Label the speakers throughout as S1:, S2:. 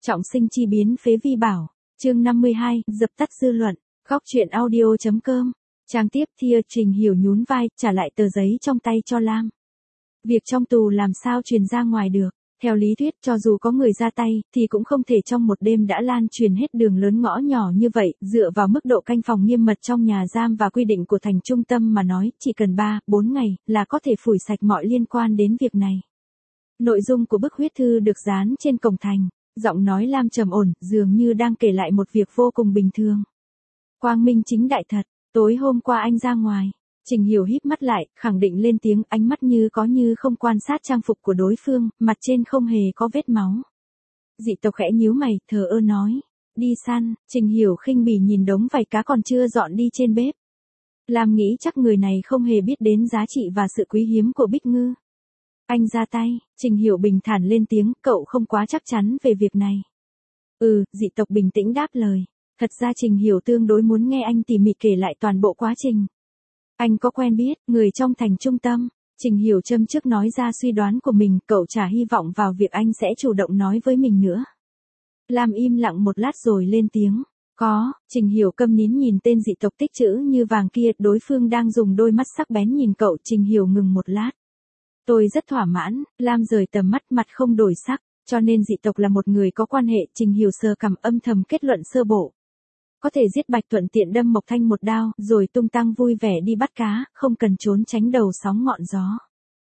S1: Trọng sinh chi biến phế vi bảo. Chương 52, dập tắt dư luận. Góc truyện audio.com. Trang tiếp Thia Trình Hiểu nhún vai, trả lại tờ giấy trong tay cho Lam. Việc trong tù làm sao truyền ra ngoài được. Theo lý thuyết cho dù có người ra tay, thì cũng không thể trong một đêm đã lan truyền hết đường lớn ngõ nhỏ như vậy, dựa vào mức độ canh phòng nghiêm mật trong nhà giam và quy định của thành trung tâm mà nói, chỉ cần 3-4 ngày, là có thể phủi sạch mọi liên quan đến việc này. Nội dung của bức huyết thư được dán trên cổng thành, giọng nói Lam trầm ổn, dường như đang kể lại một việc vô cùng bình thường. Quang minh chính đại thật, tối hôm qua anh ra ngoài. Trình Hiểu híp mắt lại, khẳng định lên tiếng, ánh mắt như có như không quan sát trang phục của đối phương, mặt trên không hề có vết máu. Dị tộc khẽ nhíu mày, thờ ơ nói. Đi săn. Trình Hiểu khinh bỉ nhìn đống vảy cá còn chưa dọn đi trên bếp. Lam nghĩ chắc người này không hề biết đến giá trị và sự quý hiếm của Bích Ngư. Anh ra tay. Trình Hiểu bình thản lên tiếng, cậu không quá chắc chắn về việc này. Dị tộc bình tĩnh đáp lời. Thật ra Trình Hiểu tương đối muốn nghe anh tỉ mỉ kể lại toàn bộ quá trình. Anh có quen biết người trong thành trung tâm. Trình Hiểu châm trước nói ra suy đoán của mình, cậu chả hy vọng vào việc anh sẽ chủ động nói với mình nữa. Lam im lặng một lát rồi lên tiếng. Có. Trình Hiểu câm nín nhìn tên dị tộc tích chữ như vàng kia, đối phương đang dùng đôi mắt sắc bén nhìn cậu. Trình Hiểu ngừng một lát. Tôi rất thỏa mãn. Lam rời tầm mắt, mặt không đổi sắc. Cho nên dị tộc là một người có quan hệ. Trình Hiểu sờ cằm âm thầm kết luận sơ bộ. Có thể giết Bạch thuận tiện đâm Mộc Thanh một đao, rồi tung tăng vui vẻ đi bắt cá, không cần trốn tránh đầu sóng ngọn gió.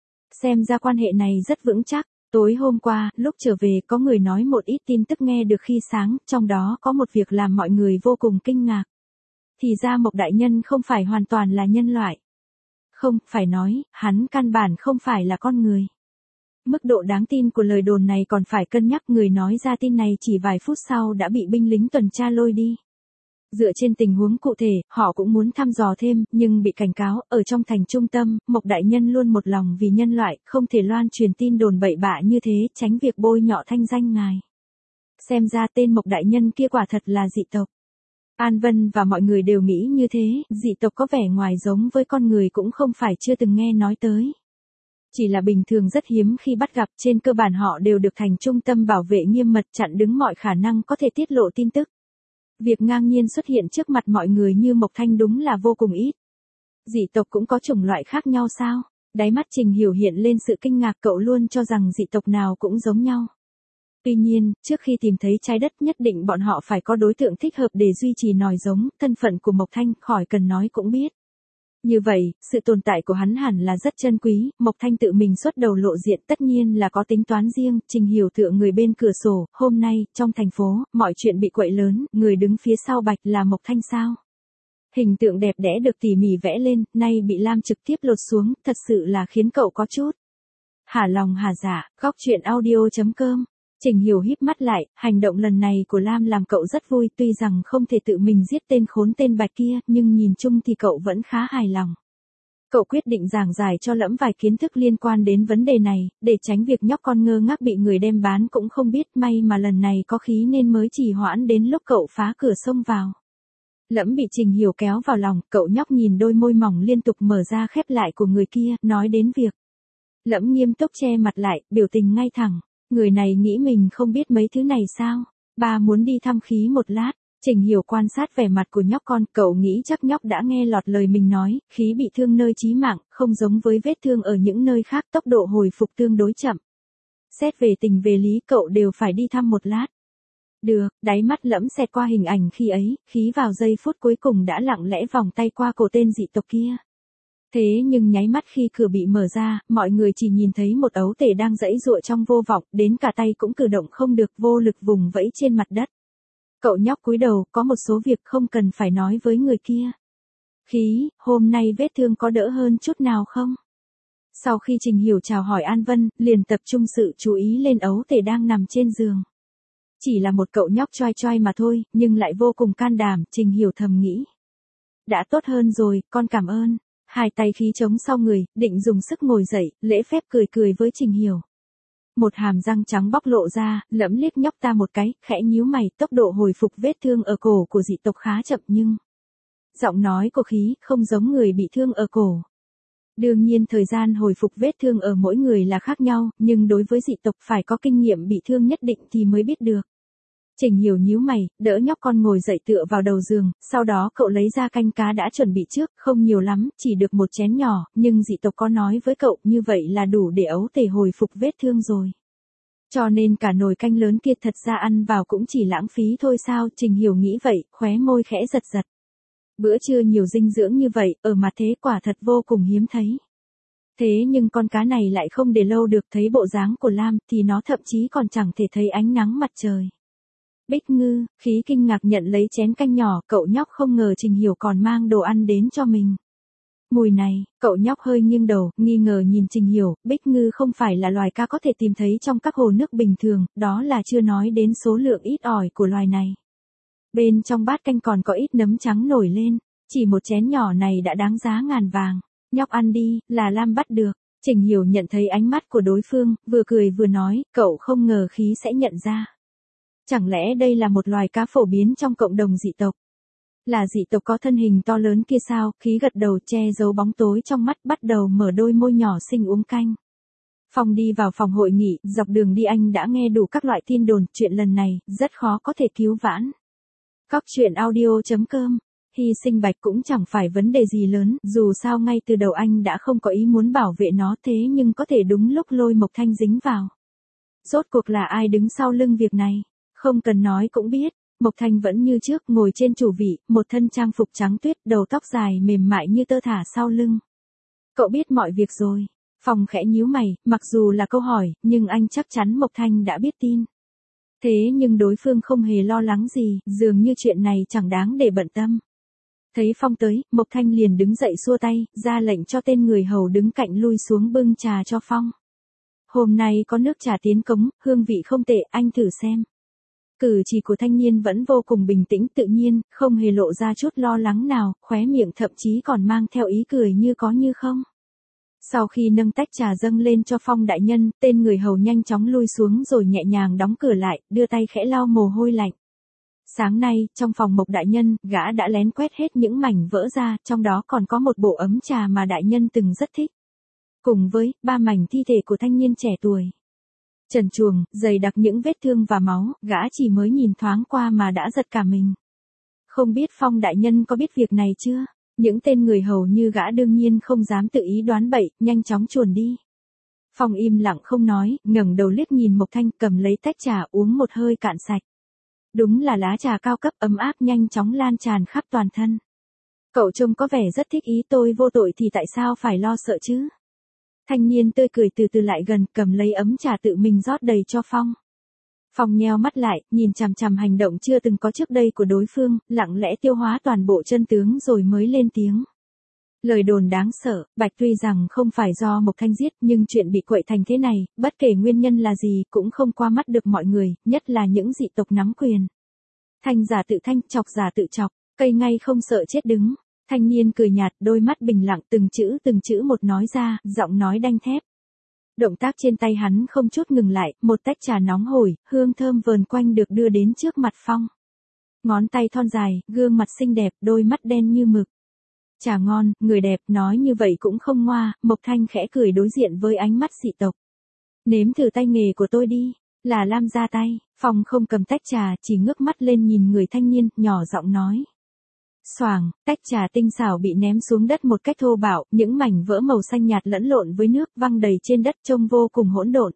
S1: Xem ra quan hệ này rất vững chắc. Tối hôm qua, lúc trở về có người nói một ít tin tức nghe được khi sáng, trong đó có một việc làm mọi người vô cùng kinh ngạc. Thì ra Mộc Đại Nhân không phải hoàn toàn là nhân loại. Không, phải nói, hắn căn bản không phải là con người. Mức độ đáng tin của lời đồn này còn phải cân nhắc, người nói ra tin này chỉ vài phút sau đã bị binh lính tuần tra lôi đi. Dựa trên tình huống cụ thể, họ cũng muốn thăm dò thêm, nhưng bị cảnh cáo, ở trong thành trung tâm, Mộc Đại Nhân luôn một lòng vì nhân loại, không thể loan truyền tin đồn bậy bạ như thế, tránh việc bôi nhọ thanh danh ngài. Xem ra tên Mộc Đại Nhân kia quả thật là dị tộc. An Vân và mọi người đều nghĩ như thế, dị tộc có vẻ ngoài giống với con người cũng không phải chưa từng nghe nói tới. Chỉ là bình thường rất hiếm khi bắt gặp, trên cơ bản họ đều được thành trung tâm bảo vệ nghiêm mật, chặn đứng mọi khả năng có thể tiết lộ tin tức. Việc ngang nhiên xuất hiện trước mặt mọi người như Mộc Thanh đúng là vô cùng ít. Dị tộc cũng có chủng loại khác nhau sao? Đáy mắt Trình Hiểu hiện lên sự kinh ngạc, cậu luôn cho rằng dị tộc nào cũng giống nhau. Tuy nhiên, trước khi tìm thấy trái đất nhất định bọn họ phải có đối tượng thích hợp để duy trì nòi giống, thân phận của Mộc Thanh khỏi cần nói cũng biết. Như vậy, sự tồn tại của hắn hẳn là rất chân quý, Mộc Thanh tự mình xuất đầu lộ diện tất nhiên là có tính toán riêng. Trình Hiểu tựa người bên cửa sổ, hôm nay, trong thành phố, mọi chuyện bị quậy lớn, người đứng phía sau Bạch là Mộc Thanh sao? Hình tượng đẹp đẽ được tỉ mỉ vẽ lên, nay bị Lam trực tiếp lột xuống, thật sự là khiến cậu có chút hả lòng hả dạ. Góc truyện audio.com. Trình Hiểu híp mắt lại, hành động lần này của Lam làm cậu rất vui, tuy rằng không thể tự mình giết tên khốn tên Bạch kia, nhưng nhìn chung thì cậu vẫn khá hài lòng. Cậu quyết định giảng giải cho Lẫm vài kiến thức liên quan đến vấn đề này, để tránh việc nhóc con ngơ ngác bị người đem bán cũng không biết, may mà lần này có khí nên mới trì hoãn đến lúc cậu phá cửa xông vào. Lẫm bị Trình Hiểu kéo vào lòng, cậu nhóc nhìn đôi môi mỏng liên tục mở ra khép lại của người kia, nói đến việc. Lẫm nghiêm túc che mặt lại, biểu tình ngay thẳng. Người này nghĩ mình không biết mấy thứ này sao? Ba muốn đi thăm khí một lát. Trình Hiểu quan sát vẻ mặt của nhóc con, cậu nghĩ chắc nhóc đã nghe lọt lời mình nói, khí bị thương nơi chí mạng, không giống với vết thương ở những nơi khác, tốc độ hồi phục tương đối chậm. Xét về tình về lý cậu đều phải đi thăm một lát. Được, đáy mắt Lẫm xẹt qua hình ảnh khi ấy, khí vào giây phút cuối cùng đã lặng lẽ vòng tay qua cổ tên dị tộc kia. Thế nhưng nháy mắt khi cửa bị mở ra, mọi người chỉ nhìn thấy một ấu tể đang giãy giụa trong vô vọng, đến cả tay cũng cử động không được, vô lực vùng vẫy trên mặt đất. Cậu nhóc cúi đầu, có một số việc không cần phải nói với người kia. Khí, hôm nay vết thương có đỡ hơn chút nào không? Sau khi Trình Hiểu chào hỏi An Vân, liền tập trung sự chú ý lên ấu tể đang nằm trên giường. Chỉ là một cậu nhóc choai choai mà thôi, nhưng lại vô cùng can đảm, Trình Hiểu thầm nghĩ. Đã tốt hơn rồi, con cảm ơn. Hai tay khí trống sau người, định dùng sức ngồi dậy, lễ phép cười cười với Trình Hiểu. Một hàm răng trắng bóc lộ ra, Lẫm liếc nhóc ta một cái, khẽ nhíu mày, tốc độ hồi phục vết thương ở cổ của dị tộc khá chậm nhưng. Giọng nói của khí không giống người bị thương ở cổ. Đương nhiên thời gian hồi phục vết thương ở mỗi người là khác nhau, nhưng đối với dị tộc phải có kinh nghiệm bị thương nhất định thì mới biết được. Trình Hiểu nhíu mày, đỡ nhóc con ngồi dậy tựa vào đầu giường, sau đó cậu lấy ra canh cá đã chuẩn bị trước, không nhiều lắm, chỉ được một chén nhỏ, nhưng dị tộc có nói với cậu như vậy là đủ để ấu tể hồi phục vết thương rồi. Cho nên cả nồi canh lớn kia thật ra ăn vào cũng chỉ lãng phí thôi sao, Trình Hiểu nghĩ vậy, khóe môi khẽ giật giật. Bữa trưa nhiều dinh dưỡng như vậy, ở mặt thế quả thật vô cùng hiếm thấy. Thế nhưng con cá này lại không để lâu được, thấy bộ dáng của Lam thì nó thậm chí còn chẳng thể thấy ánh nắng mặt trời. Bích Ngư, Khí kinh ngạc nhận lấy chén canh nhỏ, cậu nhóc không ngờ Trình Hiểu còn mang đồ ăn đến cho mình. Mùi này, cậu nhóc hơi nghiêng đầu, nghi ngờ nhìn Trình Hiểu, Bích Ngư không phải là loài cá có thể tìm thấy trong các hồ nước bình thường, đó là chưa nói đến số lượng ít ỏi của loài này. Bên trong bát canh còn có ít nấm trắng nổi lên, chỉ một chén nhỏ này đã đáng giá ngàn vàng. Nhóc ăn đi, là Lam bắt được. Trình Hiểu nhận thấy ánh mắt của đối phương, vừa cười vừa nói, cậu không ngờ Khí sẽ nhận ra. Chẳng lẽ đây là một loài cá phổ biến trong cộng đồng dị tộc? Là dị tộc có thân hình to lớn kia sao? Khí gật đầu che giấu bóng tối trong mắt, bắt đầu mở đôi môi nhỏ xinh uống canh. Phong đi vào phòng hội nghị, dọc đường đi anh đã nghe đủ các loại tin đồn, chuyện lần này, rất khó có thể cứu vãn. Cóc truyện audio.com. Hy sinh Bạch cũng chẳng phải vấn đề gì lớn, dù sao ngay từ đầu anh đã không có ý muốn bảo vệ nó, thế nhưng có thể đúng lúc lôi Mộc Thanh dính vào. Rốt cuộc là ai đứng sau lưng việc này? Không cần nói cũng biết, Mộc Thanh vẫn như trước ngồi trên chủ vị, một thân trang phục trắng tuyết, đầu tóc dài mềm mại như tơ thả sau lưng. Cậu biết mọi việc rồi. Phong khẽ nhíu mày, mặc dù là câu hỏi, nhưng anh chắc chắn Mộc Thanh đã biết tin. Thế nhưng đối phương không hề lo lắng gì, dường như chuyện này chẳng đáng để bận tâm. Thấy Phong tới, Mộc Thanh liền đứng dậy xua tay, ra lệnh cho tên người hầu đứng cạnh lui xuống bưng trà cho Phong. Hôm nay có nước trà tiến cống, hương vị không tệ, anh thử xem. Cử chỉ của thanh niên vẫn vô cùng bình tĩnh tự nhiên, không hề lộ ra chút lo lắng nào, khóe miệng thậm chí còn mang theo ý cười như có như không. Sau khi nâng tách trà dâng lên cho Phong đại nhân, tên người hầu nhanh chóng lui xuống rồi nhẹ nhàng đóng cửa lại, đưa tay khẽ lau mồ hôi lạnh. Sáng nay, trong phòng Mộc đại nhân, gã đã lén quét hết những mảnh vỡ ra, trong đó còn có một bộ ấm trà mà đại nhân từng rất thích. Cùng với 3 mảnh thi thể của thanh niên trẻ tuổi. Trần truồng, dày đặc những vết thương và máu, gã chỉ mới nhìn thoáng qua mà đã giật cả mình. Không biết Phong đại nhân có biết việc này chưa? Những tên người hầu như gã đương nhiên không dám tự ý đoán bậy, nhanh chóng chuồn đi. Phong im lặng không nói, ngẩng đầu liếc nhìn Mộc Thanh, cầm lấy tách trà uống một hơi cạn sạch. Đúng là lá trà cao cấp ấm áp nhanh chóng lan tràn khắp toàn thân. Cậu trông có vẻ rất thích ý, tôi vô tội thì tại sao phải lo sợ chứ? Thanh niên tươi cười từ từ lại gần, cầm lấy ấm trà tự mình rót đầy cho Phong. Phong nheo mắt lại, nhìn chằm chằm hành động chưa từng có trước đây của đối phương, lặng lẽ tiêu hóa toàn bộ chân tướng rồi mới lên tiếng. Lời đồn đáng sợ, Bạch tuy rằng không phải do Mộc Thanh giết, nhưng chuyện bị quậy thành thế này, bất kể nguyên nhân là gì, cũng không qua mắt được mọi người, nhất là những dị tộc nắm quyền. Thanh giả tự thanh, chọc giả tự chọc, cây ngay không sợ chết đứng. Thanh niên cười nhạt, đôi mắt bình lặng, từng chữ một nói ra, giọng nói đanh thép. Động tác trên tay hắn không chút ngừng lại, một tách trà nóng hổi, hương thơm vờn quanh được đưa đến trước mặt Phong. Ngón tay thon dài, gương mặt xinh đẹp, đôi mắt đen như mực. Trà ngon, người đẹp, nói như vậy cũng không ngoa, Mộc Thanh khẽ cười đối diện với ánh mắt dị tộc. Nếm thử tay nghề của tôi đi, là Lam ra tay. Phong không cầm tách trà, chỉ ngước mắt lên nhìn người thanh niên, nhỏ giọng nói. Xoàng, tách trà tinh xảo bị ném xuống đất một cách thô bạo, những mảnh vỡ màu xanh nhạt lẫn lộn với nước văng đầy trên đất trông vô cùng hỗn độn.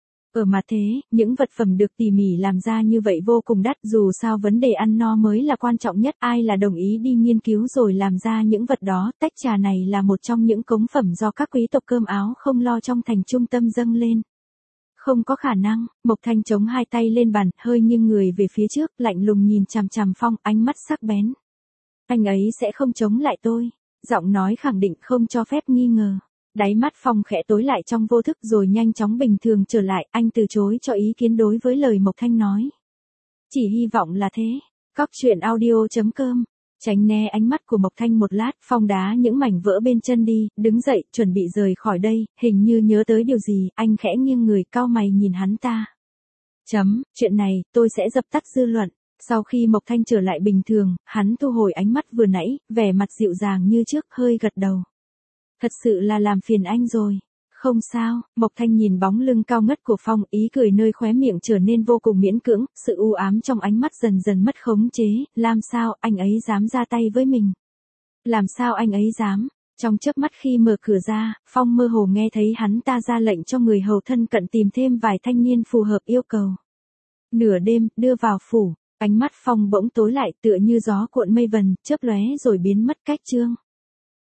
S1: Ở mặt thế, những vật phẩm được tỉ mỉ làm ra như vậy vô cùng đắt, dù sao vấn đề ăn no mới là quan trọng nhất, ai là đồng ý đi nghiên cứu rồi làm ra những vật đó, tách trà này là một trong những cống phẩm do các quý tộc cơm áo không lo trong thành trung tâm dâng lên. Không có khả năng, Mộc Thanh chống hai tay lên bàn, hơi nghiêng người về phía trước, lạnh lùng nhìn chằm chằm Phong, ánh mắt sắc bén. Anh ấy sẽ không chống lại tôi. Giọng nói khẳng định không cho phép nghi ngờ. Đáy mắt Phong khẽ tối lại trong vô thức rồi nhanh chóng bình thường trở lại, anh từ chối cho ý kiến đối với lời Mộc Thanh nói. Chỉ hy vọng là thế. Cóc truyện audio.com. Tránh né ánh mắt của Mộc Thanh một lát, Phong đá những mảnh vỡ bên chân đi, đứng dậy, chuẩn bị rời khỏi đây, hình như nhớ tới điều gì, anh khẽ nghiêng người cau mày nhìn hắn ta. Chuyện này, tôi sẽ dập tắt dư luận. Sau khi Mộc Thanh trở lại bình thường, hắn thu hồi ánh mắt vừa nãy, vẻ mặt dịu dàng như trước, hơi gật đầu. Thật sự là làm phiền anh rồi. Không sao, Mộc Thanh nhìn bóng lưng cao ngất của Phong, ý cười nơi khóe miệng trở nên vô cùng miễn cưỡng, sự u ám trong ánh mắt dần dần mất khống chế, làm sao anh ấy dám ra tay với mình? Làm sao anh ấy dám? Trong chớp mắt khi mở cửa ra, Phong mơ hồ nghe thấy hắn ta ra lệnh cho người hầu thân cận tìm thêm vài thanh niên phù hợp yêu cầu. Nửa đêm, đưa vào phủ, ánh mắt Phong bỗng tối lại tựa như gió cuộn mây vần, chớp lóe rồi biến mất cách chương.